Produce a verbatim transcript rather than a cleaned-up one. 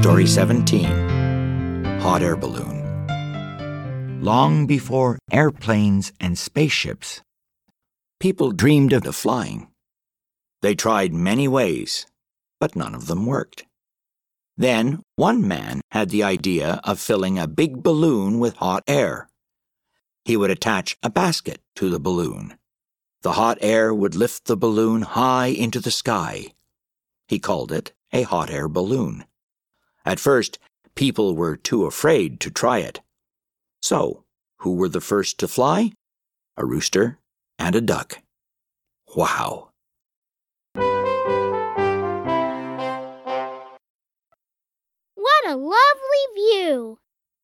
Story seventeen, Hot Air Balloon. Long before airplanes and spaceships, people dreamed of flying. They tried many ways, but none of them worked. Then one man had the idea of filling a big balloon with hot air. He would attach a basket to the balloon. The hot air would lift the balloon high into the sky. He called it a hot air balloon. At first, people were too afraid to try it. So, who were the first to fly? A rooster and a duck. Wow! What a lovely view!